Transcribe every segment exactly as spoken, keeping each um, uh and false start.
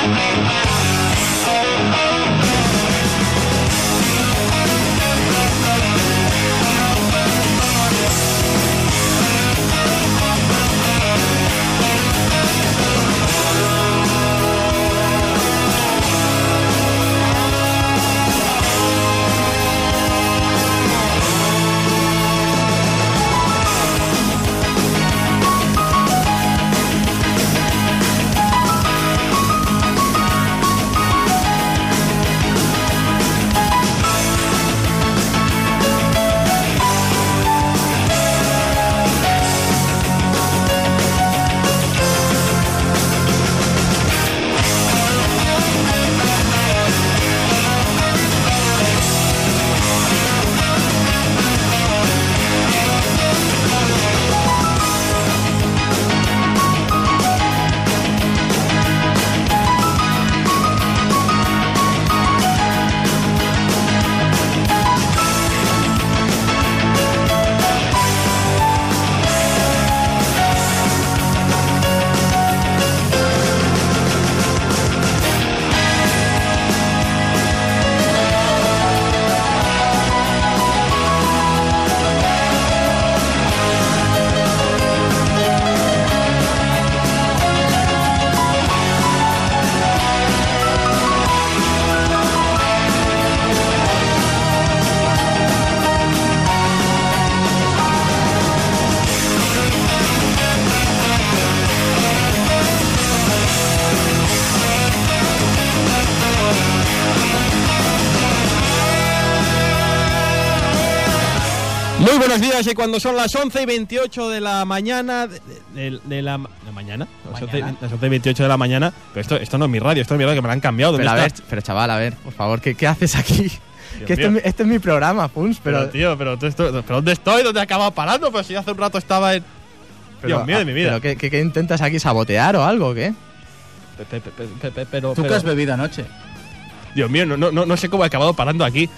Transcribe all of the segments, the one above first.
Muy buenos días, y cuando son las once y veintiocho de la mañana de, de, de la ¿de mañana? Las once, las once y veintiocho de la mañana. Pero esto, esto no es mi radio, esto es mi radio, que me la han cambiado. Pero a está? ver, pero chaval, a ver, por favor, ¿qué, qué haces aquí? Que este es, mi, este es mi programa, Funs, pero... Pero tío, pero, tú esto, ¿pero dónde estoy? ¿Dónde he acabado parando? Pero si hace un rato estaba en... Pero, Dios mío de mi vida. ¿Pero qué, qué, qué intentas aquí, sabotear o algo, o qué? Pe, pe, pe, pe, pe, pero, ¿Tú pero, qué has bebido anoche? Dios mío, no, no, no sé cómo he acabado parando aquí.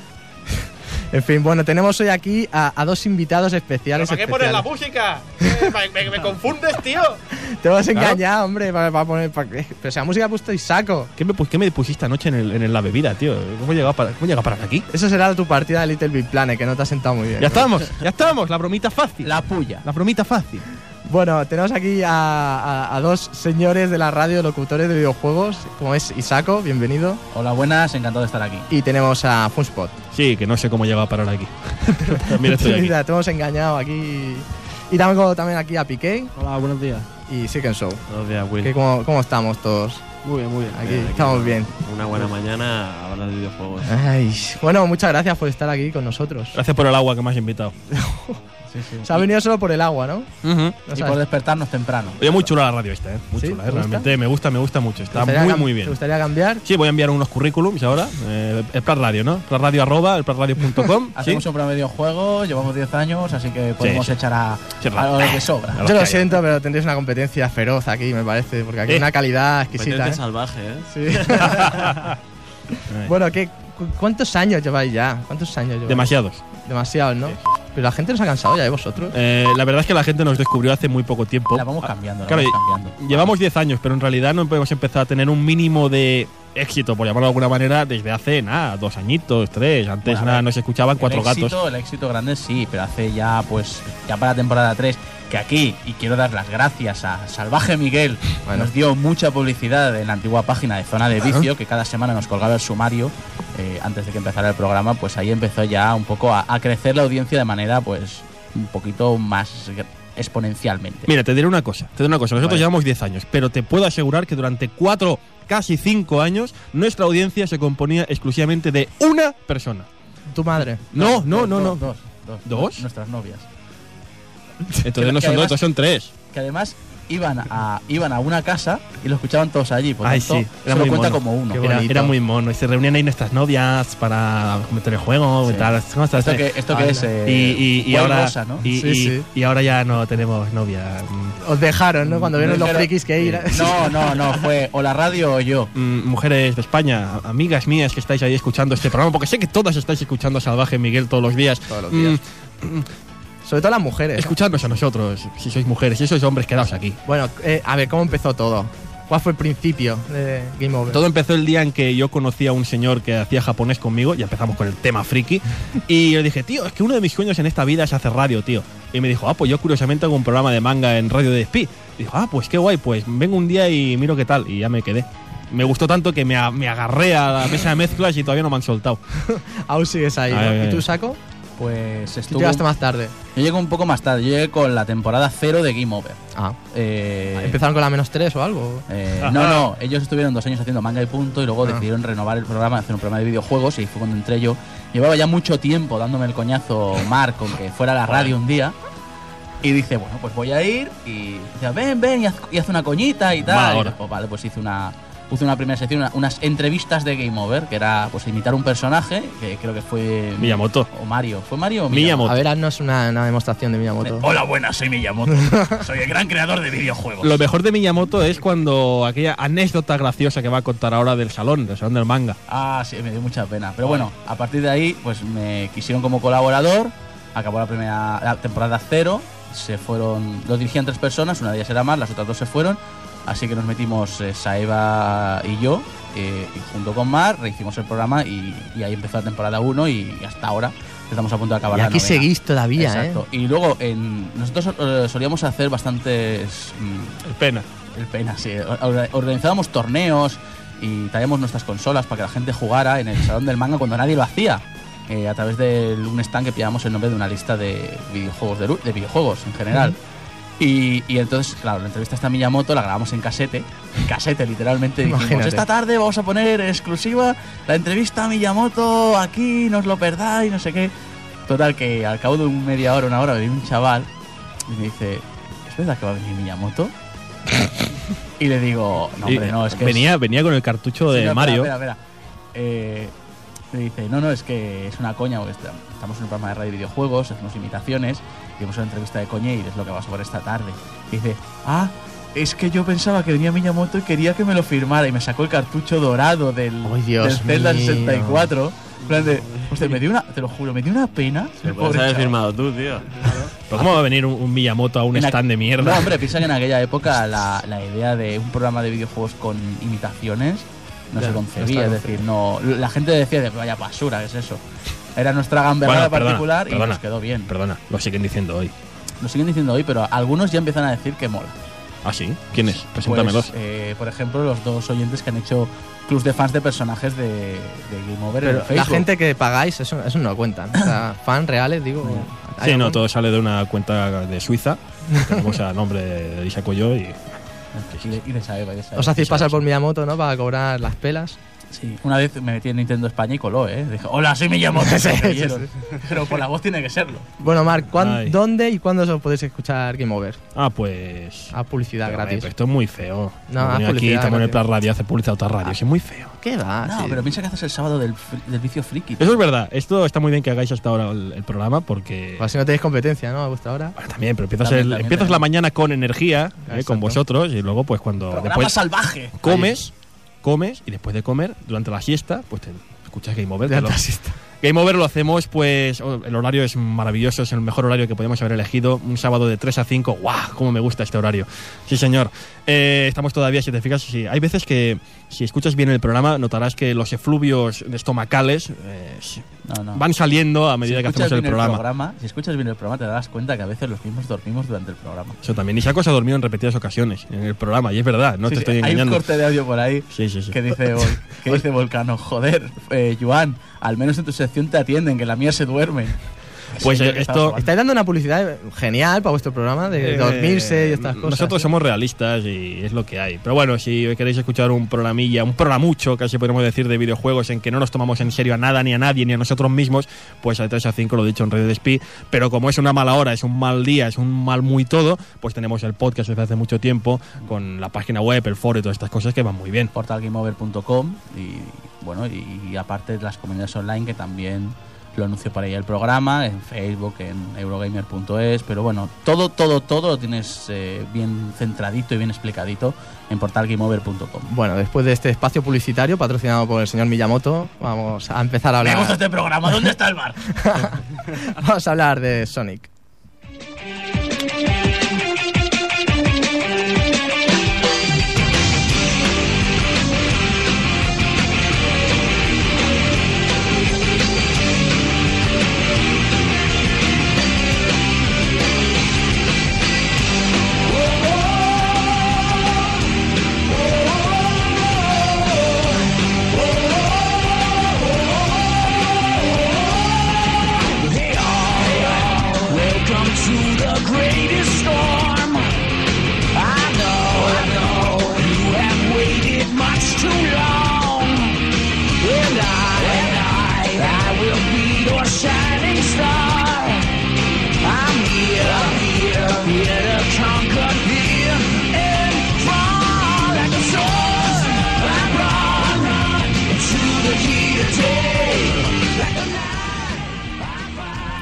En fin, bueno, tenemos hoy aquí a, a dos invitados especiales. ¿Pero para qué pones la música? ¿Me, me, me confundes, tío? Te vas a engañar, hombre, para, para poner... Para, pero si la música ha puesto Isako. ¿Qué me, pues, ¿Qué me pusiste anoche en, el, en la bebida, tío? ¿Cómo he llegado para, cómo he llegado para aquí? Eso será tu partida de Little Big Planet, que no te ha sentado muy bien. Ya estamos, ya estamos, la bromita fácil. La puya. La bromita fácil. Bueno, tenemos aquí a, a, a dos señores de la radio, locutores de videojuegos, como es Isako, bienvenido. Hola, buenas, encantado de estar aquí. Y tenemos a Funspot. Sí, que no sé cómo he llegado a parar aquí. También estoy aquí. Mira, te hemos engañado aquí. Y tengo también aquí a Piqué. Hola, buenos días. Y Sick and Show. Buenos días, Will. ¿Qué, cómo, ¿Cómo estamos todos? Muy bien, muy bien. Aquí bien, aquí estamos bien. Una buena mañana a hablar de videojuegos. Ay, bueno, muchas gracias por estar aquí con nosotros. Gracias por el agua que me has invitado. Sí, sí. Se ha venido solo por el agua, ¿no? Uh-huh. No Y sabes. por despertarnos temprano. Oye, muy chula la radio esta, ¿eh? Muy ¿Sí? chula, ¿Te ¿eh? gusta? Realmente me gusta, me gusta mucho. Está ¿Te gustaría muy, cam- muy ¿Te bien. gustaría cambiar? Sí, voy a enviar unos currículums ahora. Eh, el Prat Radio, ¿no? Prat Radio arroba, el prat radio punto com. Hacemos ¿sí? un programa de videojuegos, llevamos diez años, así que podemos sí. echar a, Sí, a lo que sobra. A los Yo que lo haya. siento, pero tendréis una competencia feroz aquí, me parece, porque aquí hay Eh. una calidad exquisita. Competencia ¿eh? salvaje, ¿eh? Sí. Bueno, ¿qué, cu- ¿cuántos años lleváis ya? ¿Cuántos años lleváis? Demasiados. Demasiados, ¿no? Pero la gente nos ha cansado ya de vosotros. Eh, la verdad es que la gente nos descubrió hace muy poco tiempo. La vamos cambiando, la Claro, vamos cambiando. Llevamos diez años, pero en realidad no hemos empezado a tener un mínimo de éxito, por llamarlo de alguna manera, desde hace, nada, dos añitos, tres. Antes, Bueno, a nada, ver, nos escuchaban cuatro el éxito, gatos. El éxito grande sí, pero hace ya, pues, ya para la temporada tres, que aquí, y quiero dar las gracias a Salvaje Miguel, Bueno. nos dio mucha publicidad en la antigua página de Zona de Claro. Vicio, que cada semana nos colgaba el sumario eh, antes de que empezara el programa, pues ahí empezó ya un poco a, a crecer la audiencia de manera, pues, un poquito más exponencialmente. Mira, te diré una cosa, te diré una cosa. Nosotros Vale. llevamos diez años, pero te puedo asegurar que durante cuatro, casi cinco años, nuestra audiencia se componía exclusivamente de una persona. ¿Tu madre? No, no, no, no. Dos, dos, dos, ¿Dos? Nuestras novias. Entonces no que son dos, además- estos son tres. Que además iban a, iban a una casa y lo escuchaban todos allí. Por Ay, tanto, sí, era solo muy cuenta mono. como uno. Qué Era, bonito. era muy mono. Y se reunían ahí nuestras novias para comentar el juego y Sí. tal. ¿Cómo estás? Esto que, esto que Anda. es eh, y, y, y Guay ahora, Rosa, ¿no? y, Sí, y- sí. y ahora ya no tenemos novia. Os dejaron, ¿no? Cuando vieron los Pero- frikis que ir. No, no, no, fue o la radio o yo. Mm, mujeres de España, amigas mías que estáis ahí escuchando este programa, porque sé que todas estáis escuchando a Salvaje Miguel todos los días. Todos los Mm, días. Sobre todo las mujeres. escuchadnos a nosotros, si sois mujeres, y sois hombres, quedaos aquí. Bueno, eh, a ver, ¿cómo empezó todo? ¿Cuál fue el principio de Game Over? Todo empezó el día en que yo conocí a un señor que hacía japonés conmigo, y empezamos con el tema friki, y yo dije, tío, es que uno de mis sueños en esta vida es hacer radio, tío. Y me dijo, ah, pues yo curiosamente hago un programa de manga en Radio D S P. Y dijo, ah, pues qué guay, pues vengo un día y miro qué tal, y ya me quedé. Me gustó tanto que me, a, me agarré a la mesa de mezclas y todavía no me han soltado. Aún sigues ahí, ¿no? Ay, ay, ¿Y tú, ay. Saco? Pues Tú estuvo. llegaste más tarde. Yo llegué un poco más tarde. Yo llegué con la temporada cero de Game Over. Ah. Eh, ¿Empezaron con la menos tres o algo? eh, no, no. Ellos estuvieron dos años haciendo manga y punto y luego Ah. decidieron renovar el programa, hacer un programa de videojuegos y fue cuando entré yo. Llevaba ya mucho tiempo dándome el coñazo Mark con que fuera a la radio un día. Y dice, bueno, pues voy a ir. Y dice, ven, ven y haz, y haz una coñita y tal. Mala Y hora. dice, pues vale, pues hice una. Puse una primera sección, una- unas entrevistas de Game Over, que era pues imitar un personaje, que creo que fue Miyamoto. o Mario. ¿Fue Mario o Miyamoto. A ver, haznos una, una demostración de Miyamoto. Hola, buenas, soy Miyamoto. Soy el gran creador de videojuegos. Lo mejor de Miyamoto es cuando aquella anécdota graciosa que va a contar ahora del salón, del salón del manga. Ah, sí, me dio mucha pena. Pero bueno, a partir de ahí, pues me quisieron como colaborador. Acabó la primera la temporada cero. Se fueron, lo dirigían tres personas, una de ellas era Mar, las otras dos se fueron. Así que nos metimos eh, Saeva y yo, eh, y junto con Mar, rehicimos el programa y, y ahí empezó la temporada uno y, y hasta ahora estamos a punto de acabar Y la aquí novena. seguís todavía, Exacto. ¿eh? Y luego en, nosotros eh, solíamos hacer bastantes mm, Pena. el pena, sí. Or- Organizábamos torneos y traíamos nuestras consolas para que la gente jugara en el salón del manga cuando nadie lo hacía. Eh, a través de un stand que pillábamos el nombre de una lista de videojuegos, de, lu- de videojuegos en general. Y, y entonces, claro, la entrevista esta a Miyamoto la grabamos en casete. En casete, literalmente. Dijimos, Imagínate. esta tarde vamos a poner exclusiva la entrevista a Miyamoto aquí, no os lo perdáis, no sé qué. Total, que al cabo de un media hora, una hora, me viene un chaval y me dice, ¿es verdad que va a venir Miyamoto? Y le digo, no, hombre, Y no, es que venía, es... venía con el cartucho Sí, de no, Mario. Espera, espera, espera. Eh, me dice, no, no, es que es una coña, porque está- estamos en un programa de radio y videojuegos, hacemos imitaciones, y hemos una entrevista de coña y es lo que vamos a ver esta tarde. Y dice, ah, es que yo pensaba que venía Miyamoto y quería que me lo firmara, y me sacó el cartucho dorado del, Ay, Dios del Zelda mío. sesenta y cuatro. En plan de, hostia, me dio una, te lo juro, me dio una pena. Lo el puedes pobre haber chaval. firmado tú, tío. ¿Pero cómo va a venir un, un Miyamoto a un En aqu- stand de mierda? No, hombre, piensa que en aquella época la, la idea de un programa de videojuegos con imitaciones no Ya, se no concebía. está Es decir, no, la gente decía de vaya basura, ¿qué es eso? Era nuestra gamberrada Bueno, perdona, particular y perdona. nos quedó bien. Perdona, lo siguen diciendo hoy. Lo siguen diciendo hoy, pero algunos ya empiezan a decir que mola. ¿Ah, sí? ¿Quién es? Preséntamelos. Pues, eh, por ejemplo, los dos oyentes que han hecho clubs de fans de personajes de, de Game Over en Pero Facebook. la gente que pagáis, eso, eso no lo cuentan. O sea, fan reales, digo. Sí, ¿hay no, algún? todo sale de una cuenta de Suiza. Tenemos a nombre de Isako yo y. Y de, y de Saeva, y de Saeva. Os hacéis pasar por Miyamoto, ¿no? Para cobrar las pelas. Sí, una vez me metí en Nintendo España y coló, ¿eh? Dije, hola, soy Miyamoto. Sí, Se sí, creyeron. Pero por la voz tiene que serlo. Bueno, Marc, ¿cuán- Ay. ¿dónde y cuándo os podéis escuchar Game Over? Ah, pues. A publicidad Pero, gratis. eh, esto es muy feo. No, Hemos haz venido aquí, publicidad estamos en el gratis. Plan Radio, hace publicidad a otra radio. Es muy feo. ¿Qué va? No, Sí. pero piensa que haces el sábado del, fri- del vicio friki. Eso es verdad. Esto está muy bien que hagáis hasta ahora el, el programa porque. Pues si no tenéis competencia, ¿no? A vuestra hora. Bueno, también, pero empiezas, También, el- también, empiezas también. la mañana con energía, eh, Exacto. con vosotros, y luego, pues cuando. Programa Después salvaje. comes, comes, y después de comer, durante la siesta, pues te escuchas Game Over. Ya que lo- te asista. Game Over lo hacemos, pues. oh, El horario es maravilloso, es el mejor horario que podemos haber elegido. Un sábado de tres a cinco. ¡Guau! ¡Cómo me gusta este horario! Sí, señor. Eh, estamos todavía, si te fijas, sí, hay veces que, si escuchas bien el programa, notarás que los efluvios estomacales eh, sí, No, no. van saliendo a medida si que escuchas hacemos el bien programa. Si escuchas bien el programa, te darás cuenta que a veces los mismos dormimos durante el programa. Eso también. Isako se ha dormido en repetidas ocasiones en el programa, y es verdad, no Sí, te sí, estoy hay un engañando. corte de audio por ahí Sí, sí, sí. que dice, Vol- que dice Volcano, joder, eh, Joan, al menos en tu sección te atienden, que en la mía se duermen. Pues, Sí, eh, yo que estaba esto- jugando. Estáis dando una publicidad genial para vuestro programa de Eh, dormirse y estas cosas. Nosotros ¿eh? somos realistas y es lo que hay. Pero bueno, si hoy queréis escuchar un programilla, un programucho, casi podemos decir, de videojuegos en que no nos tomamos en serio a nada, ni a nadie, ni a nosotros mismos, pues a tres a cinco lo he dicho en Radio Despí. Pero como es una mala hora, es un mal día, es un mal muy todo, pues tenemos el podcast desde hace mucho tiempo, con la página web, el foro y todas estas cosas que van muy bien. portal game over punto com y bueno, y, y aparte de las comunidades online que también lo anuncio por ahí el programa, en Facebook, en eurogamer punto es, pero bueno, todo, todo, todo lo tienes eh, bien centradito y bien explicadito en portal game over punto com. Bueno, después de este espacio publicitario patrocinado por el señor Miyamoto, vamos a empezar a Me gusta hablar. este programa, ¿dónde está el bar? Vamos a hablar de Sonic.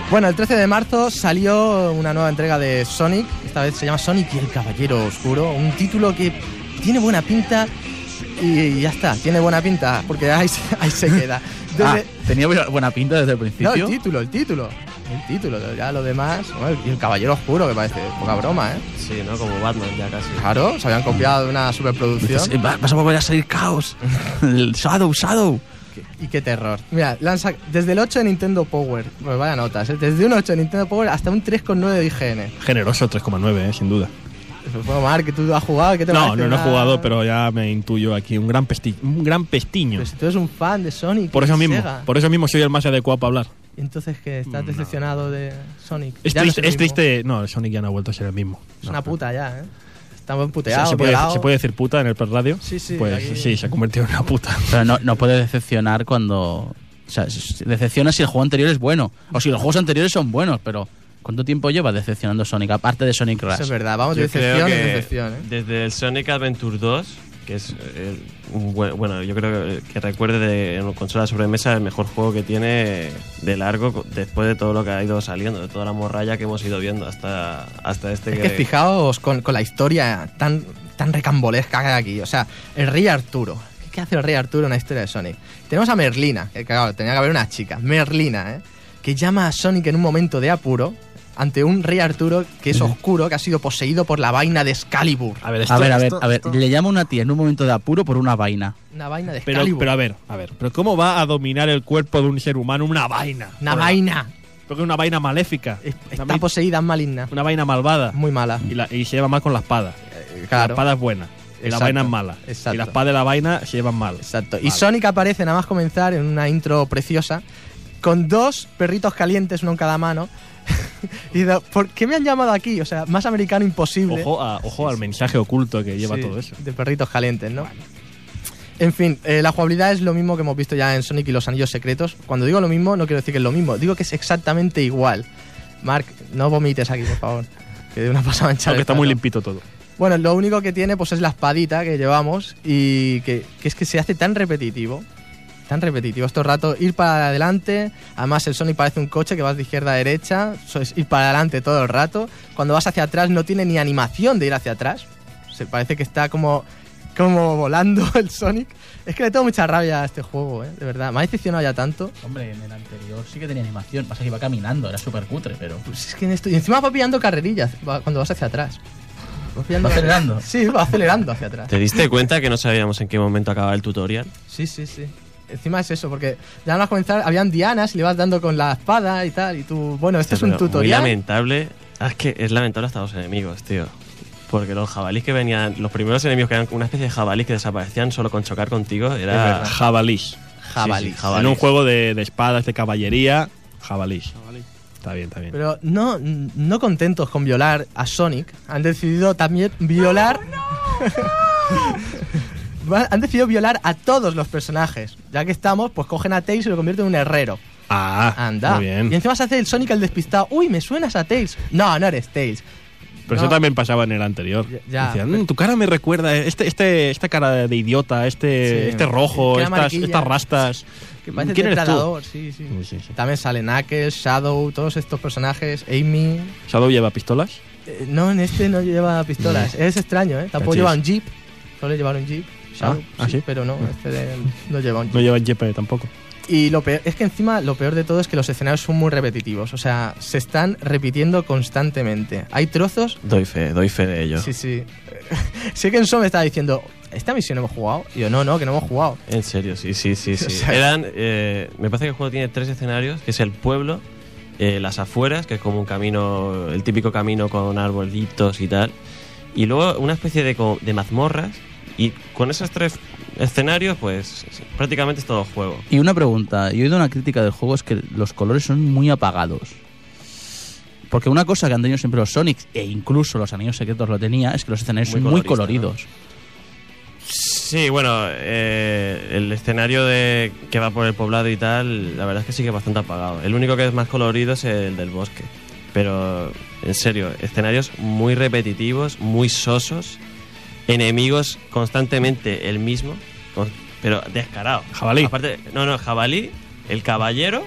Bueno, el trece de marzo salió una nueva entrega de Sonic. Esta vez se llama Sonic y el Caballero Oscuro. Un título que tiene buena pinta y ya está. Tiene buena pinta porque ahí, se- ahí se queda. Desde- Ah, tenía buena- buena pinta desde el principio. no, el título, el título. El título, ya lo demás. Bueno, y el Caballero Oscuro, que parece poca broma, ¿eh? Sí, ¿no? Como Batman ya casi. Claro, se habían copiado de una superproducción. Dices, "Va- vas a volver a salir Caos. El Shadow, Shadow. Y qué terror. Mira, lanza desde el ocho de Nintendo Power. Pues vaya notas, ¿eh? Desde un ocho de Nintendo Power hasta un tres coma nueve de I G N. Generoso tres coma nueve, eh, sin duda. Bueno, Marc, que tú has jugado, ¿qué te No, parece? no, no he Una- jugado, pero ya me intuyo aquí un gran, pesti un gran pestiño. Pero si tú eres un fan de Sonic. Por y eso mismo, Sega. por eso mismo soy el más adecuado para hablar. Y entonces, ¿qué? ¿Estás No. decepcionado de Sonic? Es Ya no triste, el es mismo. triste. No, Sonic ya no ha vuelto a ser el mismo. Es No, una no. puta ya, ¿eh? Está buen ¿Se, puteado, se puede, violado. ¿Se puede decir puta en el Press Radio? Sí, sí, Pues aquí- sí, se ha convertido en una puta. Pero no, no puede decepcionar cuando... O sea, se decepciona si el juego anterior es bueno. O si los juegos anteriores son buenos, pero... ¿Cuánto tiempo lleva decepcionando Sonic? Aparte de Sonic Eso es Rush. verdad, vamos de Yo creo decepción en que decepción, ¿eh? desde el Sonic Adventure dos, que es eh, un buen- bueno, yo creo que, que recuerde de en consola de sobremesa el mejor juego que tiene de largo co- después de todo lo que ha ido saliendo, de toda la morralla que hemos ido viendo hasta, hasta este Es que fijaos con, con la historia tan, tan recambolesca que hay aquí. O sea, el rey Arturo. ¿Qué, qué hace el rey Arturo en la historia de Sonic? Tenemos a Merlina, que claro, tenía que haber una chica, Merlina, ¿eh? Que llama a Sonic en un momento de apuro ante un rey Arturo que es oscuro, que ha sido poseído por la vaina de Excalibur. A ver, esto, A ver, a ver, esto- a ver. esto- Le llama a una tía en un momento de apuro por una vaina. Una vaina de Pero, Excalibur. pero a ver, a ver. Pero ¿cómo va a dominar el cuerpo de un ser humano una vaina? una Por- vaina. Porque es una vaina maléfica. Es- Una, Está vai- poseída, es maligna. una vaina malvada. Muy mala. Y, la- y se lleva mal con la espada. Eh, La Claro. espada es buena. Y la Exacto, vaina es mala. exacto. Y la espada y la vaina se llevan mal. Exacto. Y Vale. Sonic aparece nada más comenzar en una intro preciosa con dos perritos calientes, uno en cada mano. Y da- ¿por qué me han llamado aquí? O sea, más americano imposible. Ojo, a- ojo al mensaje oculto que lleva Sí, todo eso. De perritos calientes, ¿no? En fin, eh, la jugabilidad es lo mismo que hemos visto ya en Sonic y los Anillos Secretos. Cuando digo lo mismo, no quiero decir que es lo mismo, digo que es exactamente igual. Marc, no vomites aquí, por favor. Que de una pasada mancha. Aunque está muy limpito todo. Bueno, lo único que tiene pues es la espadita que llevamos y que, que es que se hace tan repetitivo. Tan repetitivo. Esto rato ir para adelante. Además, el Sonic parece un coche que vas de izquierda a derecha. Eso es ir para adelante todo el rato. Cuando vas hacia atrás no tiene ni animación de ir hacia atrás. Se parece que está como, como volando el Sonic. Es que le tengo mucha rabia a este juego, ¿eh? De verdad. Me ha decepcionado ya tanto. Hombre, en el anterior sí que tenía animación. Pasa que iba caminando, era súper cutre, pero... Pues es que en esto... Y encima va pillando carrerillas va- cuando vas hacia atrás. Va pillando ¿Va acelerando? Sí, va acelerando hacia atrás. ¿Te diste cuenta que no sabíamos en qué momento acababa el tutorial? Sí, sí, sí. Encima es eso, porque ya van a comenzar, habían dianas y le vas dando con la espada y tal, y tú, bueno, este es un Pero Muy tutorial. lamentable. Ah, es que es lamentable hasta los enemigos, tío. Porque los jabalíes que venían, los primeros enemigos que eran una especie de jabalíes que desaparecían solo con chocar contigo, Es era verdad. Jabalís. Jabalí. Sí, sí, jabalís. En un juego de, de espadas, de caballería, jabalís. Está bien, está bien. Pero no, no contentos con violar a Sonic, han decidido también violar. Va- han decidido violar a todos los personajes. Ya que estamos, pues cogen a Tails y lo convierten en un herrero. ah, Anda. muy bien. Y encima se hace el Sonic el despistado. Uy, me suenas a Tails. No, no eres Tails. Pero No. eso también pasaba en el anterior. Ya, ya, Decían, pero- "Mm, tu cara me recuerda, este, este, esta cara de idiota, este, Sí. este rojo, Qué estas, amarilla. estas rastas. Que parece ¿Quién eres tú? depredador, sí, sí. Sí, sí, sí. También sale Knuckles, Shadow, todos estos personajes, Amy. ¿Shadow lleva pistolas? Eh, no, en este no lleva pistolas. Es extraño, ¿eh? Tampoco Cachis. lleva un jeep. Suele llevar un jeep. Shadow, Ah, ¿ah, sí? Pero no, este de- no lleva un jeep. No lleva jeep tampoco. Y lo peor, es que encima lo peor de todo es que los escenarios son muy repetitivos. O sea, se están repitiendo constantemente. Hay trozos. Doy fe, doy fe de ello. Sí, sí. Sí que en Son me estaba diciendo, ¿esta misión hemos jugado? Y yo, no, no, que no hemos jugado. En serio, sí, sí, sí, sí. O sea, Eran, eh, me parece que el juego tiene tres escenarios, que es el pueblo, eh, las afueras, que es como un camino, el típico camino con arbolitos y tal, y luego una especie de, co- de mazmorras, y con esos tres escenarios, pues prácticamente es todo juego. Y una pregunta, yo he oído una crítica del juego, es que los colores son muy apagados. Porque una cosa que han tenido siempre los Sonic, e incluso los Anillos Secretos lo tenía, es que los escenarios Muy son muy colorista, coloridos. Sí, bueno, eh, el escenario de que va por el poblado y tal, la verdad es que sí que es bastante apagado. El único que es más colorido es el del bosque. Pero, en serio, escenarios muy repetitivos, muy sosos, enemigos constantemente el mismo, con- pero descarado. Jabalí. Aparte, no, no, jabalí, el caballero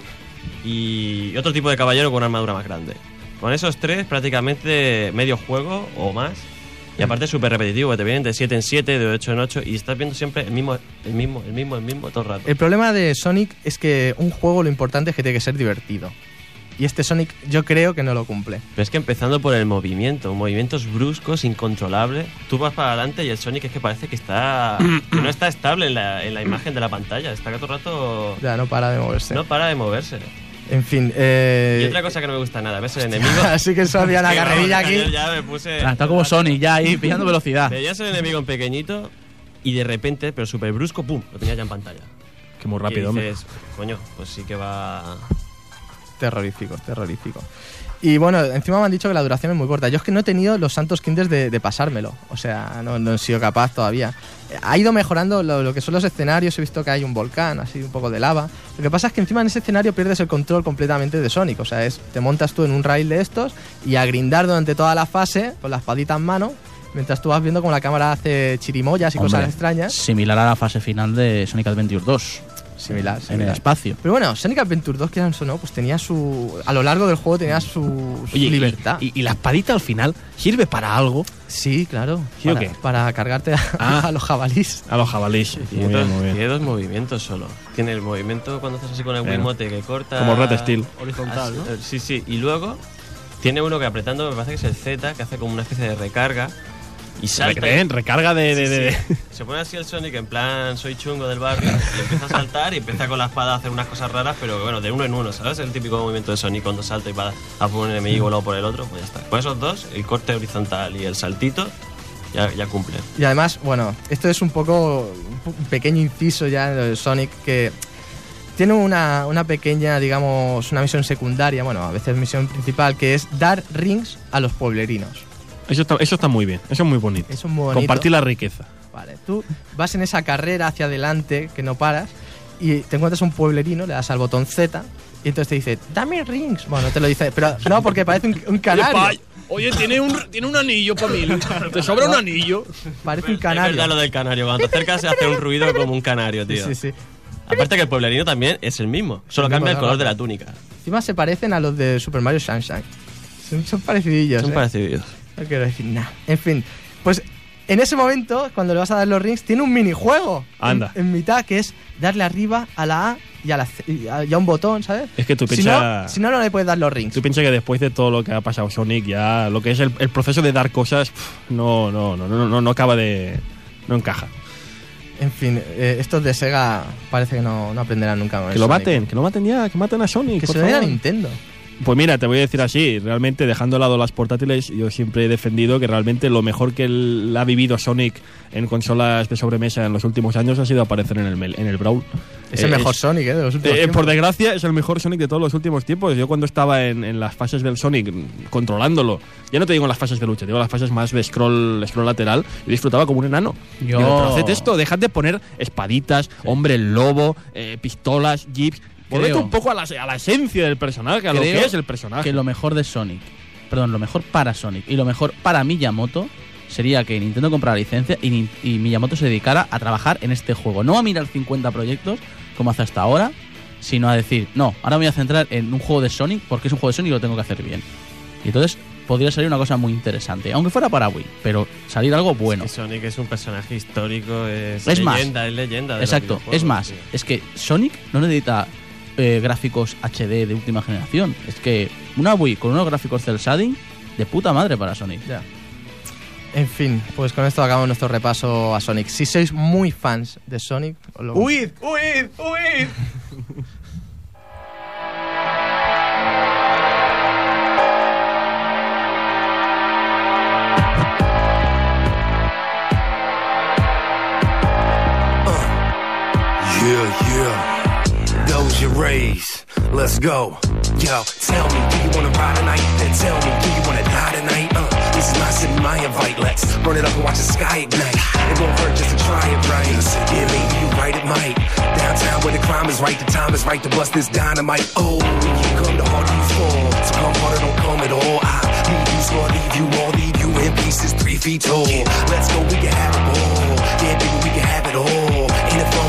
y otro tipo de caballero con una armadura más grande. Con esos tres, prácticamente medio juego o más. Y aparte es súper repetitivo, que te vienen de siete en siete, de ocho en ocho, y estás viendo siempre el mismo, el mismo, el mismo, el mismo todo el rato. El problema de Sonic es que un juego lo importante es que tiene que ser divertido. Y este Sonic yo creo que no lo cumple. Pero es que empezando por el movimiento, movimientos bruscos, incontrolables. Tú vas para adelante y el Sonic es que parece que está que no está estable en la, en la imagen de la pantalla. Está todo el rato... Ya, no para de moverse. No para de moverse. En fin, eh... Y otra cosa que no me gusta nada, ves el enemigo... Así que eso había una carrerilla aquí. Yo ya me puse... Ah, está como Sonic ya ahí, pillando velocidad. Veías el enemigo en pequeñito y de repente, pero súper brusco, pum, lo tenías ya en pantalla. Que muy rápido, y hombre. dices, coño, pues sí que va... Terrorífico, terrorífico. Y bueno, encima me han dicho que la duración es muy corta. Yo es que no he tenido los santos kinders de, de pasármelo. O sea, no, no he sido capaz todavía. Ha ido mejorando lo, lo que son los escenarios. He visto que hay un volcán, así un poco de lava. Lo que pasa es que encima en ese escenario pierdes el control completamente de Sonic. O sea, es, te montas tú en un rail de estos y a grindar durante toda la fase con la espadita en mano, mientras tú vas viendo cómo la cámara hace chirimoyas y Hombre, cosas extrañas. Similar a la fase final de Sonic Adventure dos. Similar, En similar. el espacio. Pero bueno, Sonic Adventure dos, que no, pues tenía su... A lo largo del juego tenía su, su Oye, y- libertad. Y, y la espadita al final sirve para algo. Sí, claro. ¿Sí o para, qué? para cargarte a, Ah. a los jabalís. A los jabalíes. Tiene, Muy bien, dos, muy bien. tiene dos movimientos solo. Tiene el movimiento cuando estás así con el Bueno. Wiimote que corta... Como Red Steel. Horizontal, ¿no? Así, eh, Sí, sí. Y luego tiene uno que apretando, me parece que es el Z, que hace como una especie de recarga. Y salta. Re- recarga de... de, Sí, de- sí. Se pone así el Sonic en plan soy chungo del barrio y empieza a saltar y empieza con la espada a hacer unas cosas raras, pero bueno, de uno en uno, ¿sabes? El típico movimiento de Sonic cuando salta y va a por un enemigo luego por el otro, pues ya está. Con esos dos, el corte horizontal y el saltito, ya, ya cumple. Y además, bueno, esto es un poco un pequeño inciso ya de Sonic, que tiene una, una pequeña, digamos, una misión secundaria, bueno, a veces misión principal, que es dar rings a los pueblerinos. Eso, está, eso está muy bien. Eso es muy bonito. Eso es muy bonito. Compartir la riqueza. Vale, tú vas en esa carrera hacia adelante que no paras y te encuentras un pueblerino, le das al botón Z y entonces te dice, dame rings. Bueno, te lo dice, pero no, porque parece un, un canario. Oye, tiene un, tiene un anillo para mí. ¿Te sobra un anillo? Parece un Es verdad canario. lo del canario, cuando te acercas se hace un ruido como un canario, Sí, tío. sí, sí. Aparte que el pueblerino también es el mismo, solo El cambia el mismo, color ¿no? de la túnica. Encima se parecen a los de Super Mario Sunshine. Son, son parecidillos. Son ¿eh? parecidos. No quiero decir nada. En fin, pues en ese momento, cuando le vas a dar los rings, tiene un minijuego. Anda. En, en mitad, que es darle arriba a la A y a, la C- y a, y a un botón, ¿sabes? Es que tú Si piensas... no, si no, no le puedes dar los rings. Tú piensas que después de todo lo que ha pasado Sonic, ya lo que es el, el proceso de dar cosas, pf, no, no, no, no, no, no acaba de... No encaja. En fin, eh, estos de Sega parece que no, no aprenderán nunca con Que el lo Sonic. maten, que lo maten ya, que maten a Sonic, Que por se lo den a favor. Nintendo. Pues mira, te voy a decir así, realmente dejando de lado las portátiles, yo siempre he defendido que realmente lo mejor que el- ha vivido Sonic en consolas de sobremesa en los últimos años ha sido aparecer en el, mel- en el Brawl. Es el Eh, mejor Sonic, ¿eh? De los últimos Eh, tiempos. por desgracia, es el mejor Sonic de todos los últimos tiempos. Yo cuando estaba en, en las fases del Sonic, mm, controlándolo, ya no te digo en las fases de lucha, te digo en las fases más de scroll, scroll lateral, yo disfrutaba como un enano. Yo- Digo, pero haced esto, dejad de poner espaditas, hombre lobo, eh, pistolas, jeeps. Volvete Creo- un poco a la, a la esencia del personaje, a lo Creo que es el personaje. Que lo mejor de Sonic, perdón, lo mejor para Sonic y lo mejor para Miyamoto sería que Nintendo comprara la licencia y, Nin- y Miyamoto se dedicara a trabajar en este juego. No a mirar cincuenta proyectos como hace hasta ahora, sino a decir, no, ahora me voy a centrar en un juego de Sonic porque es un juego de Sonic y lo tengo que hacer bien. Y entonces podría salir una cosa muy interesante, aunque fuera para Wii, pero salir algo bueno. Es que Sonic es un personaje histórico, es, Es más. leyenda, es leyenda. de los Exacto, videojuegos, es más, tío. es que Sonic no necesita eh, gráficos H D de última generación. Es que una Wii con unos gráficos cel shading de puta madre para Sonic. Ya. En fin, pues con esto acabamos nuestro repaso a Sonic. Si sois muy fans de Sonic... os lo- ¡Huid! ¡Huid! ¡Huid! Yeah, yeah. Those your rays. Let's go. Yo, tell me, do you wanna ride tonight? Then tell me, do you wanna die tonight? Uh, this is my city, my invite. Let's burn it up and watch the sky ignite. It won't hurt just to try it right. Yeah, maybe you right, it might. Downtown where the crime is right, the time is right to bust this dynamite. Oh, when you come to harder you fall. So come harder, don't come at all. I leave you score, leave you all, leave you in pieces, three feet tall. Let's go, we can have it all. Yeah, baby, we can have it all. Ain't it fun when the blood starts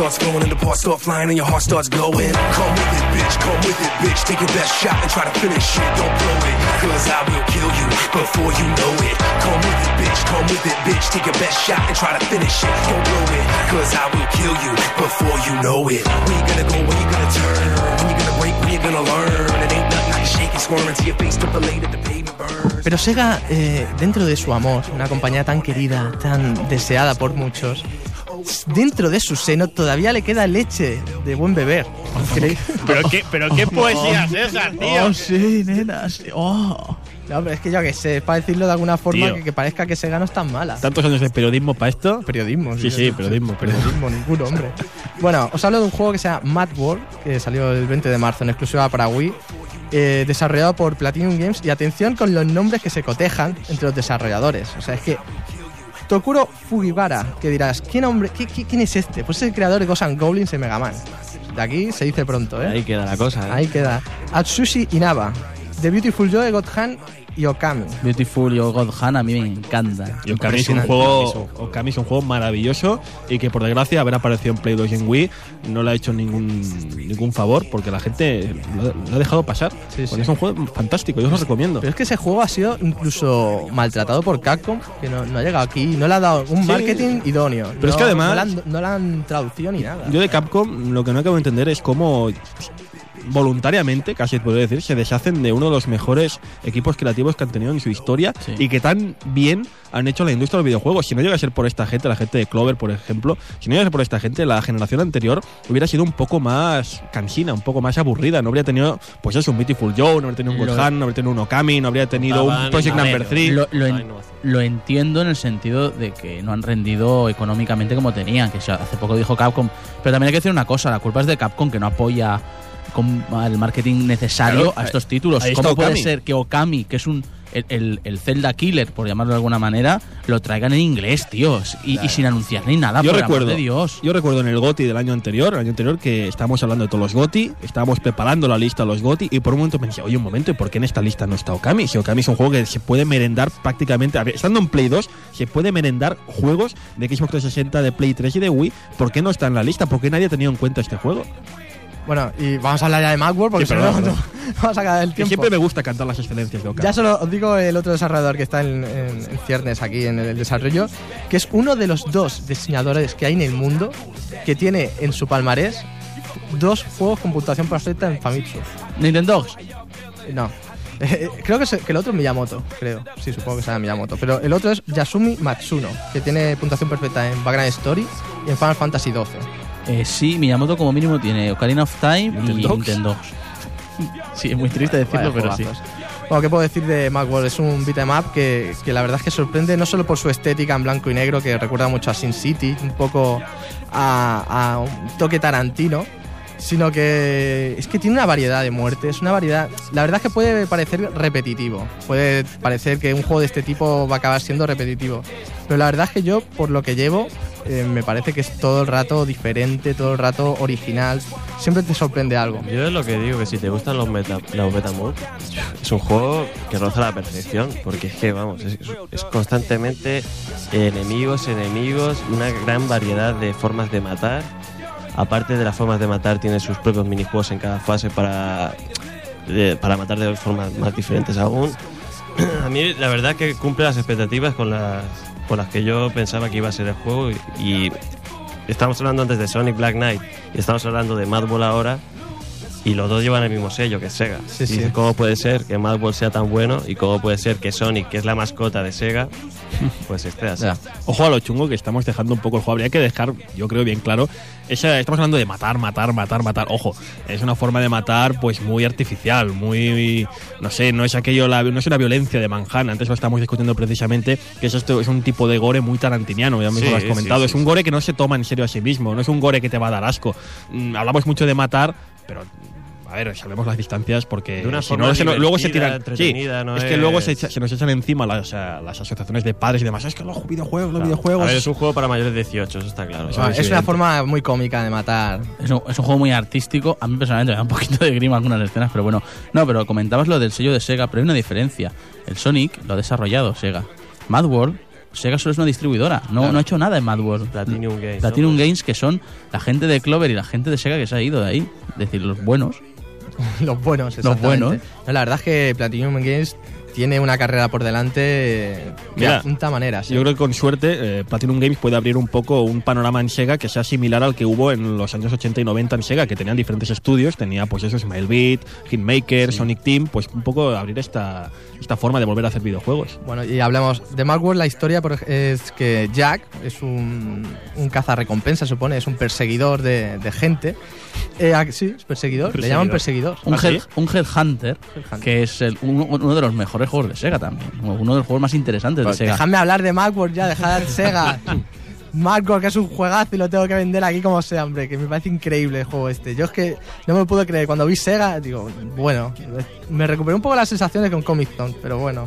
starts flowing and the parts start flying and your heart starts glowing. Come with it, bitch, come with it, bitch. Take your best shot and try to finish it. Don't blow it, cause I will kill you before you know it. Come with it, bitch, come with it, bitch. Take your best shot and try to finish it. Don't blow it, cause I will kill you before you know it. Where you gonna go, where you gonna turn? When you gonna break, when you gonna learn? It ain't nothing like shaking, squirming till your face perforated, the pavement burns. Pero Sega, eh, dentro de su amor, una compañía tan querida, tan deseada por muchos, dentro de su seno todavía le queda leche de buen beber. Increíble. Pero qué, pero qué poesía es esa, tío. Oh, sí, nenas. Oh. No, pero es que yo que sé, es para decirlo de alguna forma Tío. que, que parezca que Sega no es tan mala. Tantos años de periodismo para esto. Periodismo. Sí, sí, periodismo, Periodismo, ninguno, hombre. Bueno, os hablo de un juego que se llama Mad World, que salió el veinte de marzo en exclusiva para Wii, eh, desarrollado por Platinum Games. Y atención con los nombres que se cotejan entre los desarrolladores. O sea, es que Tokuro Fujiwara, que dirás, ¿quién, hombre, qué, qué, ¿quién es este? Pues es el creador de Ghosts and Goblins en Mega Man. De aquí se dice pronto, ¿eh? Ahí queda la cosa, ¿eh? Ahí queda. Atsushi Inaba, The Beautiful Joe, God Hand y Okami. Beautiful Yo God Han a mí me encanta. Y Okami es un Impresionante. juego, Okami es un juego maravilloso y que por desgracia haber aparecido en Play dos y en Wii no le ha hecho ningún ningún favor porque la gente lo, lo ha dejado pasar. Sí, Porque sí. es un juego fantástico, yo os lo recomiendo. Pero es que ese juego ha sido incluso maltratado por Capcom, que no, no ha llegado aquí, no le ha dado un Sí. marketing idóneo. Pero no, es que además- No le han, no le han traducido ni nada. Yo de Capcom lo que no acabo de entender es cómo voluntariamente, casi podría decir, se deshacen de uno de los mejores equipos creativos que han tenido en su historia Sí. y que tan bien han hecho la industria de los videojuegos. Si no llega a ser por esta gente, la gente de Clover, por ejemplo, si no llega a ser por esta gente, la generación anterior hubiera sido un poco más cansina, un poco más aburrida. No habría tenido, pues eso, un Beautiful Joe, no habría tenido un Lo- God Hand, no habría tenido un Okami, no habría tenido Estaban- un Project a ver, Number tres. Lo, lo en- No hay innovación. lo entiendo en el sentido de que no han rendido económicamente como tenían, que se- hace poco dijo Capcom. Pero también hay que decir una cosa, la culpa es de Capcom, que no apoya con el marketing necesario Claro, a estos títulos. ahí está ¿Cómo puede Okami. ser que Okami, que es un el, el, el Zelda Killer, por llamarlo de alguna manera, lo traigan en inglés, tíos? Y, y sin anunciar ni nada, Yo por el amor recuerdo, de Dios. yo recuerdo en el GOTY del año anterior, el año anterior que estábamos hablando de todos los GOTY, estábamos preparando la lista de los GOTY y por un momento pensé, oye, un momento, ¿y por qué en esta lista no está Okami? Si Okami es un juego que se puede merendar prácticamente, a ver, estando en Play dos, se puede merendar juegos de Xbox trescientos sesenta, de Play tres y de Wii, ¿por qué no está en la lista? ¿Por qué nadie ha tenido en cuenta este juego? Bueno, y vamos a hablar ya de Mad World porque Sí, si no, perdón, no vamos a acabar el Que tiempo. siempre me gusta cantar las excelencias de Okami. Ya solo os digo el otro desarrollador que está en, en, en ciernes aquí en el desarrollo, que es uno de los dos diseñadores que hay en el mundo que tiene en su palmarés dos juegos con puntuación perfecta en Famitsu. Nintendo. No. Eh, creo que, se- que el otro es Miyamoto, creo. Sí, supongo que sea Miyamoto. Pero el otro es Yasumi Matsuno, que tiene puntuación perfecta en Background Story y en Final Fantasy doce. Eh, sí, Miyamoto como mínimo tiene Ocarina of Time y Nintendogs. Nintendo. Sí, es muy triste decirlo, Vaya pero sí. juegazos. Bueno, ¿qué puedo decir de Mad World? Es un beat'em up que, que la verdad es que sorprende no solo por su estética en blanco y negro, que recuerda mucho a Sin City, un poco a, a un toque Tarantino, sino que es que tiene una variedad de muertes, una variedad... La verdad es que puede parecer repetitivo, puede parecer que un juego de este tipo va a acabar siendo repetitivo, pero la verdad es que yo, por lo que llevo, eh, me parece que es todo el rato diferente, todo el rato original, siempre te sorprende algo. Yo es lo que digo, que si te gustan los meta, los Betamove, es un juego que roza la perfección, porque es que, vamos, es, es constantemente enemigos, enemigos, una gran variedad de formas de matar. Aparte de las formas de matar, tiene sus propios minijuegos en cada fase para, de- para matar de formas más diferentes aún. A mí, la verdad, que cumple las expectativas con las, con las que yo pensaba que iba a ser el juego. Y, y estamos hablando antes de Sonic Black Knight y estamos hablando de Mad Ball ahora. Y los dos llevan el mismo sello, que es Sega. Sí, y sí. dices, ¿cómo puede ser que Mad Ball sea tan bueno? Y cómo puede ser que Sonic, que es la mascota de Sega, pues esté así. Ya. Ojo a lo chungo que estamos dejando un poco el juego. Habría que dejar, yo creo, bien claro. Esa, estamos hablando de matar, matar, matar, matar. Ojo, es una forma de matar pues muy artificial, muy. No sé, no es aquello, la, no es una violencia de Manhattan. Antes lo estábamos discutiendo precisamente, que es, esto, es un tipo de gore muy tarantiniano, ya mismo Sí, lo has comentado. sí, es sí, un sí. gore que no se toma en serio a sí mismo, no es un gore que te va a dar asco. Mm, hablamos mucho de matar, pero. A ver, salvemos las distancias porque De una si forma no, se nos- luego se divertida, tiran. Sí, entretenida, no es que es- luego se, echa- se nos echan encima las, eh, las asociaciones de padres y demás. Es que los videojuegos, los Claro. videojuegos. A ver, es un juego para mayores de dieciocho, eso está claro. Eso Ah, es es una evidente. forma muy cómica de matar. Es un, es un juego muy artístico. A mí personalmente me da un poquito de grima algunas escenas, pero bueno. No, pero comentabas lo del sello de Sega, pero hay una diferencia. El Sonic lo ha desarrollado Sega. Mad World Sega solo es una distribuidora, no, Claro. no ha hecho nada en Mad World. Platinum Games, Platinum ¿no? Games, que son la gente de Clover y la gente de Sega que se ha ido de ahí. Es decir, los buenos. Los buenos, Los exactamente. buenos. No, la verdad es que Platinum Games tiene una carrera por delante eh, que Mira, apunta maneras. ¿eh? Yo creo que con suerte eh, Platinum Games puede abrir un poco un panorama en Sega que sea similar al que hubo en los años ochenta y noventa en Sega, que tenían diferentes estudios, tenía pues eso, Smilebit, Hitmaker, Sonic Team, pues un poco abrir esta, esta forma de volver a hacer videojuegos. Bueno, y hablamos de Mad World. La historia por ej- es que Jack es un, un cazarrecompensa, supone, es un perseguidor de, de gente. Eh, ah, sí, es perseguidor, le llaman perseguidor. Un, ¿Ah, sí? head, un Headhunter, Headhunter. que es el- uno, uno de los mejores juegos de Sega también. Uno de los juegos más interesantes Pues de Sega. dejadme hablar de Mad World ya, dejad Sega. Mad World, que es un juegazo y lo tengo que vender aquí como sea, hombre, que me parece increíble el juego este. Yo es que no me lo puedo creer. Cuando vi Sega, digo, bueno, me recuperé un poco las sensaciones con Comic Zone, pero bueno.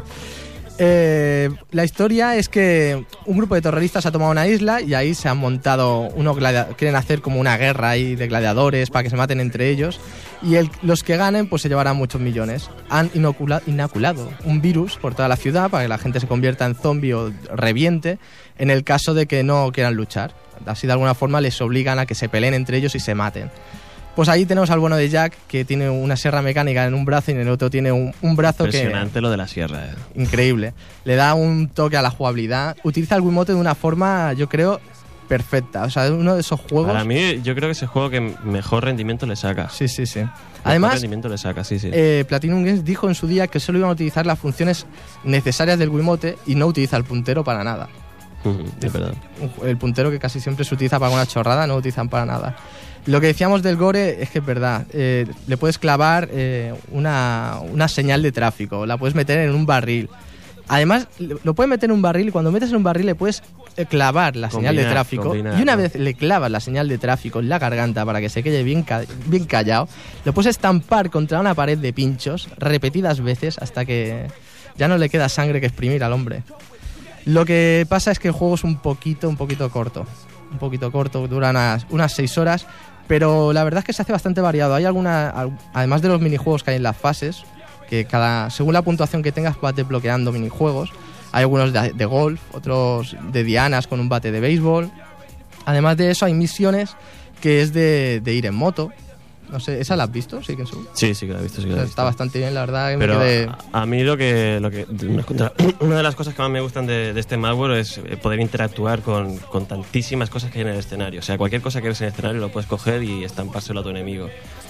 Eh, la historia es que un grupo de terroristas ha tomado una isla y ahí se han montado unos gladia- quieren hacer como una guerra ahí de gladiadores para que se maten entre ellos y el- los que ganen pues se llevarán muchos millones. Han inocula- inoculado un virus por toda la ciudad para que la gente se convierta en zombie o reviente en el caso de que no quieran luchar. Así de alguna forma les obligan a que se peleen entre ellos y se maten. Pues ahí tenemos al bueno de Jack, que tiene una sierra mecánica en un brazo y en el otro tiene un, un brazo que... Impresionante lo de la sierra. eh. Increíble. Le da un toque a la jugabilidad. Utiliza el Wiimote de una forma, yo creo, perfecta. O sea, es uno de esos juegos... Para mí, yo creo que es el juego que mejor rendimiento le saca. Sí, sí, sí. Mejor Además, rendimiento le saca, sí, sí. eh, Platinum Games dijo en su día que solo iban a utilizar las funciones necesarias del Wiimote y no utiliza el puntero para nada. Ujú, es verdad. Un ju- El puntero que casi siempre se utiliza para una chorrada, no lo utilizan para nada. Lo que decíamos del gore es que es verdad. eh, le puedes clavar eh, una, una señal de tráfico, la puedes meter en un barril. Además, le- lo puedes meter en un barril y cuando metes en un barril le puedes eh, clavar la señal de Combinar, tráfico. combinar, y una ¿no? vez le clavas la señal de tráfico en la garganta para que se quede bien, ca- bien callado, lo puedes estampar contra una pared de pinchos repetidas veces hasta que ya no le queda sangre que exprimir al hombre. Lo que pasa es que el juego es un poquito, un poquito corto. Un poquito corto, dura unas, unas seis horas. Pero la verdad es que se hace bastante variado. Hay alguna, al- además de los minijuegos que hay en las fases, que cada según la puntuación que tengas vas desbloqueando minijuegos. Hay algunos de, de golf, otros de dianas con un bate de béisbol. Además de eso hay misiones que es de, de ir en moto. No sé, ¿esa la has visto? Sí, que su- Sí, sí que lo he visto, sí que o lo sea, he visto. está bastante bien, la verdad. Que me Pero quedé- a, a mí lo que, lo que una de las cosas que más me gustan de, de este malware es eh, poder interactuar con, con tantísimas cosas que hay en el escenario. O sea, cualquier cosa que ves en el escenario lo puedes coger y estampárselo a tu enemigo.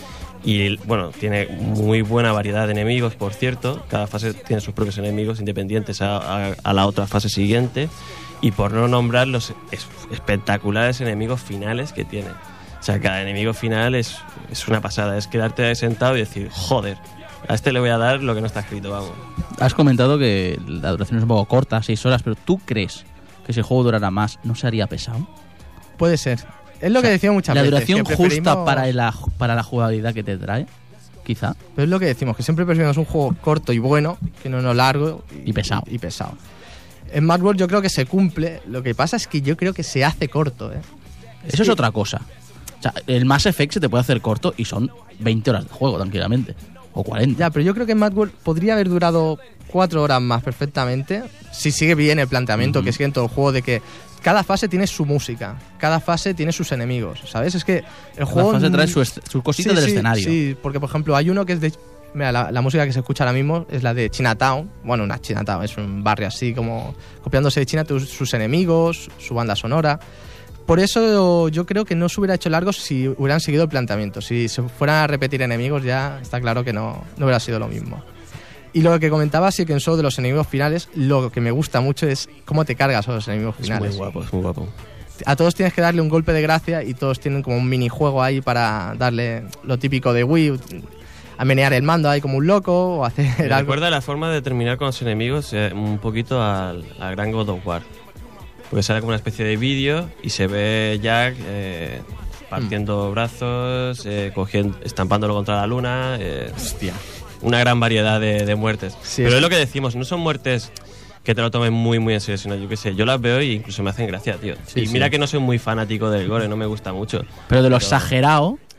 Y bueno, tiene muy buena variedad de enemigos, por cierto. Cada fase tiene sus propios enemigos independientes a, a- a la otra fase siguiente. Y por no nombrar los es- espectaculares enemigos finales que tiene. O sea, cada enemigo final es, es una pasada. Es quedarte ahí sentado y decir, joder, a este le voy a dar lo que no está escrito, vamos. Has comentado que la duración es un poco corta, seis horas, pero ¿tú crees que si el juego durara más no se haría pesado? Puede ser. Es lo que decimos muchas La veces. duración que justa preferimos- para la, para la jugabilidad que te trae, quizá. Pero es lo que decimos, que siempre preferimos un juego corto y bueno, que no uno largo Y pesado. Y, pesado. En Mad World yo creo que se cumple. Lo que pasa es que yo creo que se hace corto, ¿eh? Eso es otra cosa. O sea, el Mass Effect se te puede hacer corto y son veinte horas de juego, tranquilamente. O cuarenta. Ya, pero yo creo que Mad World podría haber durado cuatro horas más perfectamente. Si sigue bien el planteamiento Ujú. que sigue en todo el juego de que cada fase tiene su música, cada fase tiene sus enemigos, ¿sabes? Es que el Cada juego... fase trae su est- sus cositas Sí, del sí, escenario. Sí, porque por ejemplo hay uno que es de... Mira, la, la música que se escucha ahora mismo es la de Chinatown. Bueno, una Chinatown, es un barrio así como copiándose de China, tus- sus enemigos, su banda sonora. Por eso yo creo que no se hubiera hecho largo si hubieran seguido el planteamiento. Si se fueran a repetir enemigos ya está claro que no, no hubiera sido lo mismo. Y lo que comentaba sí que en solo de los enemigos finales, lo que me gusta mucho es cómo te cargas a los enemigos Es finales. muy guapo, es muy guapo. A todos tienes que darle un golpe de gracia y todos tienen como un minijuego ahí para darle lo típico de Wii, a menear el mando ahí como un loco o hacer Me algo. recuerda la forma de terminar con los enemigos eh, un poquito al, al gran God of War. Porque sale como una especie de vídeo y se ve Jack eh, partiendo brazos, eh, cogiendo, estampándolo contra la luna. eh, Hostia. Una gran variedad de, de muertes. Sí, Pero es- es lo que decimos, no son muertes que te lo tomen muy, muy en serio, sino yo qué sé, yo las veo y incluso me hacen gracia, tío. Sí, y sí. mira que no soy muy fanático del gore, no me gusta mucho. Pero de lo Pero- exagerado,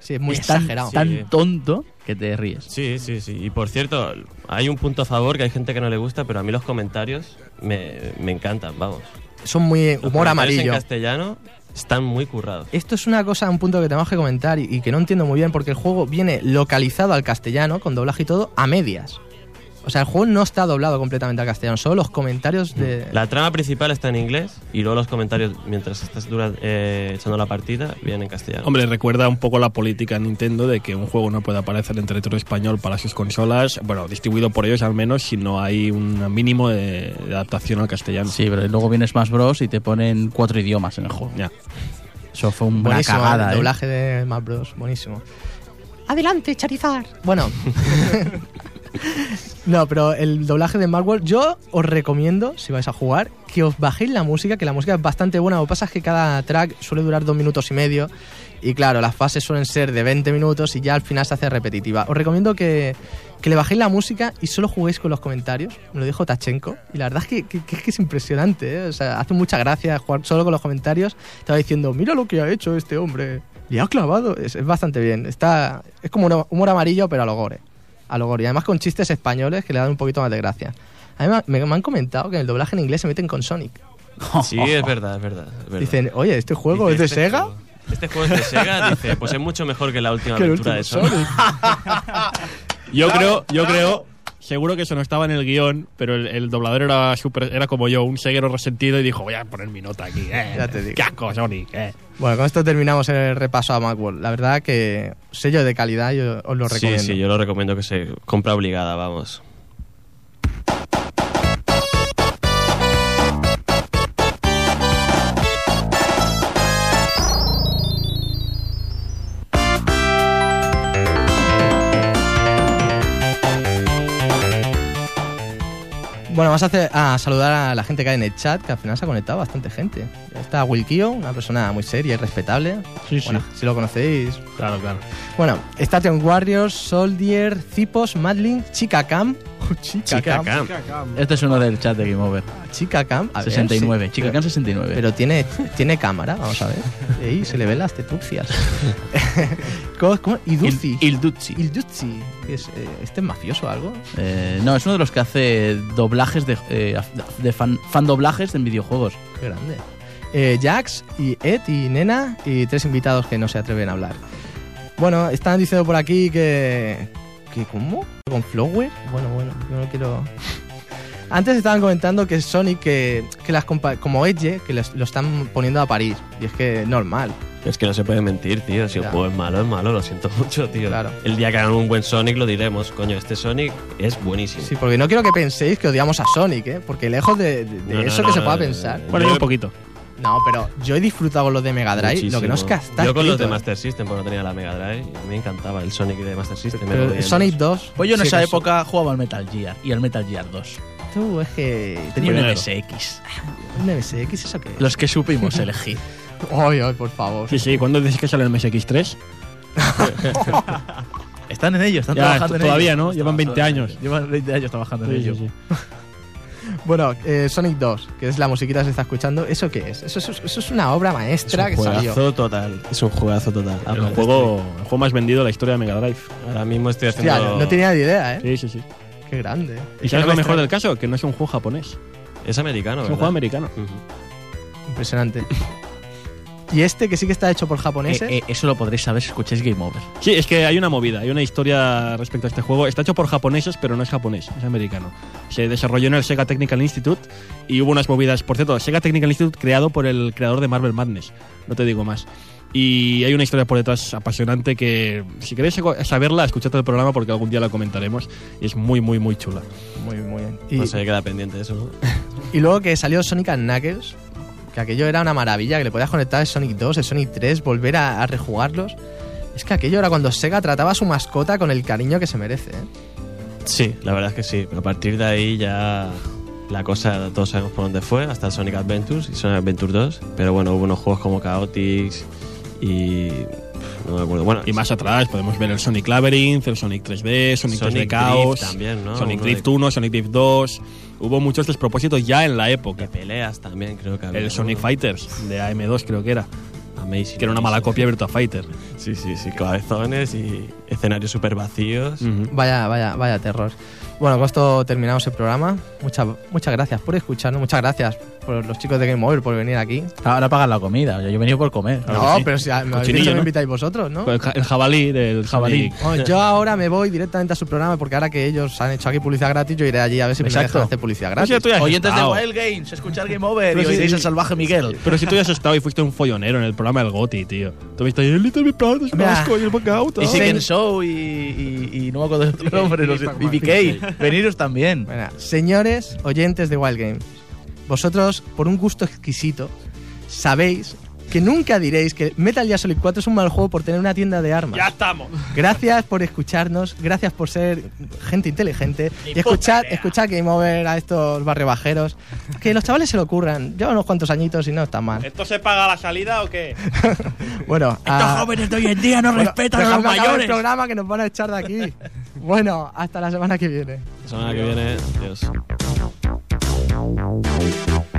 Sí, es muy es tan, exagerado. tan Sí. tonto que te ríes. Sí, sí, sí. Y por cierto, hay un punto a favor que hay gente que no le gusta, pero a mí los comentarios me, me encantan, vamos. Son muy Los humor comentarios amarillo. en castellano están muy currados. Esto es una cosa, un punto que tenemos que comentar y, y que no entiendo muy bien porque el juego viene localizado al castellano, con doblaje y todo, a medias. O sea, el juego no está doblado completamente al castellano, solo los comentarios de... La trama principal está en inglés y luego los comentarios, mientras estás dura- eh, echando la partida, vienen en castellano. Hombre, recuerda un poco la política de Nintendo de que un juego no puede aparecer en territorio español para sus consolas, bueno, distribuido por ellos al menos, si no hay un mínimo de, de adaptación al castellano. Sí, pero luego viene Smash Bros. Y te ponen cuatro idiomas en el juego. Ya. Eso fue una Buenísimo, cagada, el ¿eh? doblaje de Smash Bros. Buenísimo. Adelante, Charizard. Bueno. No, pero el doblaje de Smash Bros. Yo os recomiendo, si vais a jugar, que os bajéis la música, que la música es bastante buena. Lo que pasa es que cada track suele durar dos minutos y medio. Y claro, las fases suelen ser de veinte minutos y ya al final se hace repetitiva. Os recomiendo que, que le bajéis la música y solo juguéis con los comentarios. Me lo dijo Tachenko. Y la verdad es que, que, que- que es impresionante, ¿eh? O sea, hace mucha gracia jugar solo con los comentarios. Estaba diciendo, mira lo que ha hecho este hombre. Le ha clavado. Es, es bastante bien. Está, es como un humor amarillo, pero a lo gore. A lo gore. Y además con chistes españoles que le dan un poquito más de gracia. A mí me, me han comentado que en el doblaje en inglés se meten con Sonic. Sí, es verdad, es verdad. es verdad. Dicen, oye, ¿este juego Dice, es de este Sega? juego- Este juego es de Sega, dice, pues es mucho mejor que la última Que el aventura último de Sonic. Yo creo, yo creo, seguro que eso no estaba en el guión, pero el, el doblador era super, era como yo, un seguero resentido y dijo, voy a poner mi nota aquí, eh. Ya te digo. ¡Qué asco, Sonic! Eh. Bueno, con esto terminamos el repaso a Macworld. La verdad que sello de calidad yo os lo Sí, recomiendo. sí, yo lo recomiendo que se compra obligada, vamos. Bueno, vamos a, hacer, a saludar a la gente que hay en el chat, que al final se ha conectado bastante gente. Está Wilkio, una persona muy seria y respetable. Sí, sí. Bueno, si lo conocéis. Claro, claro. Bueno, Station Warriors, Soldier, Cipos, Madlin, Chica Cam. Chica, Chica Cam. Cam. Este es uno del chat de Game Over. Chica Cam. A ver, sesenta y nueve. sí. Chica Can sesenta y nueve. Pero tiene, tiene cámara, vamos a ver. Ahí se le ven las tetucias. ¿Cómo? ¿Cómo? Iduzzi. Il, Il Duzzi. Il Duzzi. ¿Es, eh, ¿Este es mafioso o algo? Eh, no, es uno de los que hace doblajes de, eh, de fan, fan doblajes en videojuegos. Qué grande. Eh, Jax y Ed y Nena y tres invitados que no se atreven a hablar. Bueno, están diciendo por aquí que... que ¿Cómo? ¿Con Flower? Bueno, bueno, yo no quiero... Antes estaban comentando que Sonic, que, que las compa- como Edge, que les- lo están poniendo a parir. Y es que es normal. Es que no se puede mentir, tío. Si Ya. el juego es malo, es malo. Lo siento mucho, tío. Claro. El día que hagan un buen Sonic lo diremos. Coño, este Sonic es buenísimo. Sí, porque no quiero que penséis que odiamos a Sonic, ¿eh? Porque lejos de, de- de No, no, eso no, que se no, pueda no, pensar. no, Bueno, Yo- yo un poquito. No, pero yo he disfrutado con los de Mega Drive. Lo que no es que Muchísimo. está Yo con los de escrito. Master System, porque no tenía la Mega Drive. A mí me encantaba el Sonic de Master System. me lo Pero veía en Sonic dos. dos. Pues yo en sí, esa con época jugaba al Metal Gear y al Metal Gear dos. su- Tú, es que. Tenía un Primero. M S X. ¿Un M S X eso qué es? Los que supimos elegir. Ay, ay, por favor. Sí, sí, ¿cuándo dices que sale el M S X tres? Están en ello, están Ya, trabajando en ello. todavía, ¿no? Llevan veinte años. Llevan veinte años trabajando en Sí, ello. sí, sí. Bueno, eh, Sonic dos, que es la musiquita que se está escuchando. ¿Eso qué es? Eso, eso- eso es una obra Es maestra un que salió. juegazo total. Es un juegazo total. El Aparte, juego, el juego más vendido de la historia de Mega Drive. Ahora mismo estoy haciendo. Hostia, no, no tenía ni idea, ¿eh? Sí, sí, sí. Qué grande. ¿Y sabes lo mejor del caso? Que no es un juego japonés. Es americano, Es un ¿verdad? juego americano. Ujú. Impresionante. Y este, que sí que está hecho por Eh, japoneses. eh, eso lo podréis saber si escucháis Game Over. Sí, es que hay una movida, hay una historia respecto a este juego. Está hecho por japoneses, pero no es japonés, es americano. Se desarrolló en el Sega Technical Institute y hubo unas movidas. Por cierto, Sega Technical Institute creado por el creador de Marvel Madness. No te digo más. Y hay una historia por detrás apasionante que, si queréis saberla, escuchad el programa porque algún día la comentaremos. Y es muy, muy, muy chula. Muy, muy bien. Y, No se queda pendiente de eso, ¿no? y luego que salió Sonic and Knuckles, que aquello era una maravilla, que le podías conectar el Sonic dos, el Sonic tres, volver a, a rejugarlos. Es que aquello era cuando Sega trataba a su mascota con el cariño que se merece, ¿eh? Sí, la verdad es que sí. Pero a partir de ahí ya la cosa, todos sabemos por dónde fue, hasta el Sonic Adventures y Sonic Adventure dos. Pero bueno, hubo unos juegos como Chaotix y... pff, no me acuerdo. Bueno, Y más atrás podemos ver el Sonic Labyrinth, el Sonic tres D, Sonic, tres D Sonic Chaos, Drift también, ¿no? Sonic Uno Drift de- uno, Sonic Drift dos. Hubo muchos despropósitos ya en la de época. peleas también creo que había. El Sonic uno. Fighters de A M dos creo que era. Amazing. Que era una mala copia de Virtua Fighter. Sí, sí, sí, cabezones y escenarios súper vacíos. Ujú. Vaya, vaya, vaya terror. Bueno, con esto terminamos el programa. Muchas, muchas gracias por escucharnos. Muchas gracias por los chicos de Game Over por venir aquí. Ahora pagan la comida. Yo he venido por comer. Claro no, que sí. pero si a- me habéis Cochinillo, dicho que me ¿no? invitáis vosotros, ¿no? El ja- el jabalí del Jabalí. Sonic. Bueno, yo ahora me voy directamente a su programa porque ahora que ellos han hecho aquí publicidad gratis, yo iré allí a ver si me Exacto. dejan hacer publicidad Pues gratis. ya tú ya has Oyentes de estado. Wild Games, escuchar Game Over Pero y sí, oiréis sí. al salvaje Miguel. Pero si tú ya has estado y fuiste un follonero en el programa del Goti, tío. Tú viste ahí el Little Big Planet, Mira. Vasco y el Backout. Y Sí. Chicken Show y, y, y no me acuerdo de otro nombre, no sé, B B K. Veniros también. Bueno, señores oyentes de Wild Games, vosotros, por un gusto exquisito, sabéis que nunca diréis que Metal Gear Solid cuatro es un mal juego por tener una tienda de armas. Ya estamos. Gracias por escucharnos, gracias por ser gente inteligente y escuchar, escuchar Game Over a estos barrebajeros. Que los chavales se lo ocurran, llevan unos cuantos añitos y no están mal. ¿Esto se paga la salida o qué? Bueno, Estos ah, jóvenes de hoy en día no bueno, respetan a los dejadme acabar mayores. el programa que nos van a echar de aquí. Bueno, hasta la semana que viene. La semana que viene, adiós.